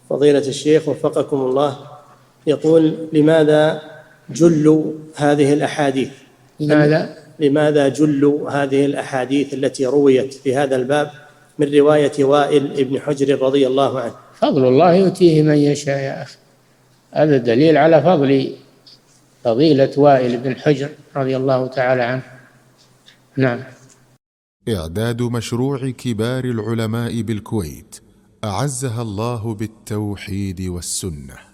فضيلة الشيخ وفقكم الله، يقول: لماذا جل هذه الأحاديث؟ لماذا جل هذه الأحاديث التي رويت في هذا الباب من رواية وائل بن حجر رضي الله عنه؟ فضل الله يؤتيه من يشاء يا أخي، هذا دليل على فضيلة وائل بن حجر رضي الله تعالى عنه. نعم. إعداد مشروع كبار العلماء بالكويت أعزها الله بالتوحيد والسنة.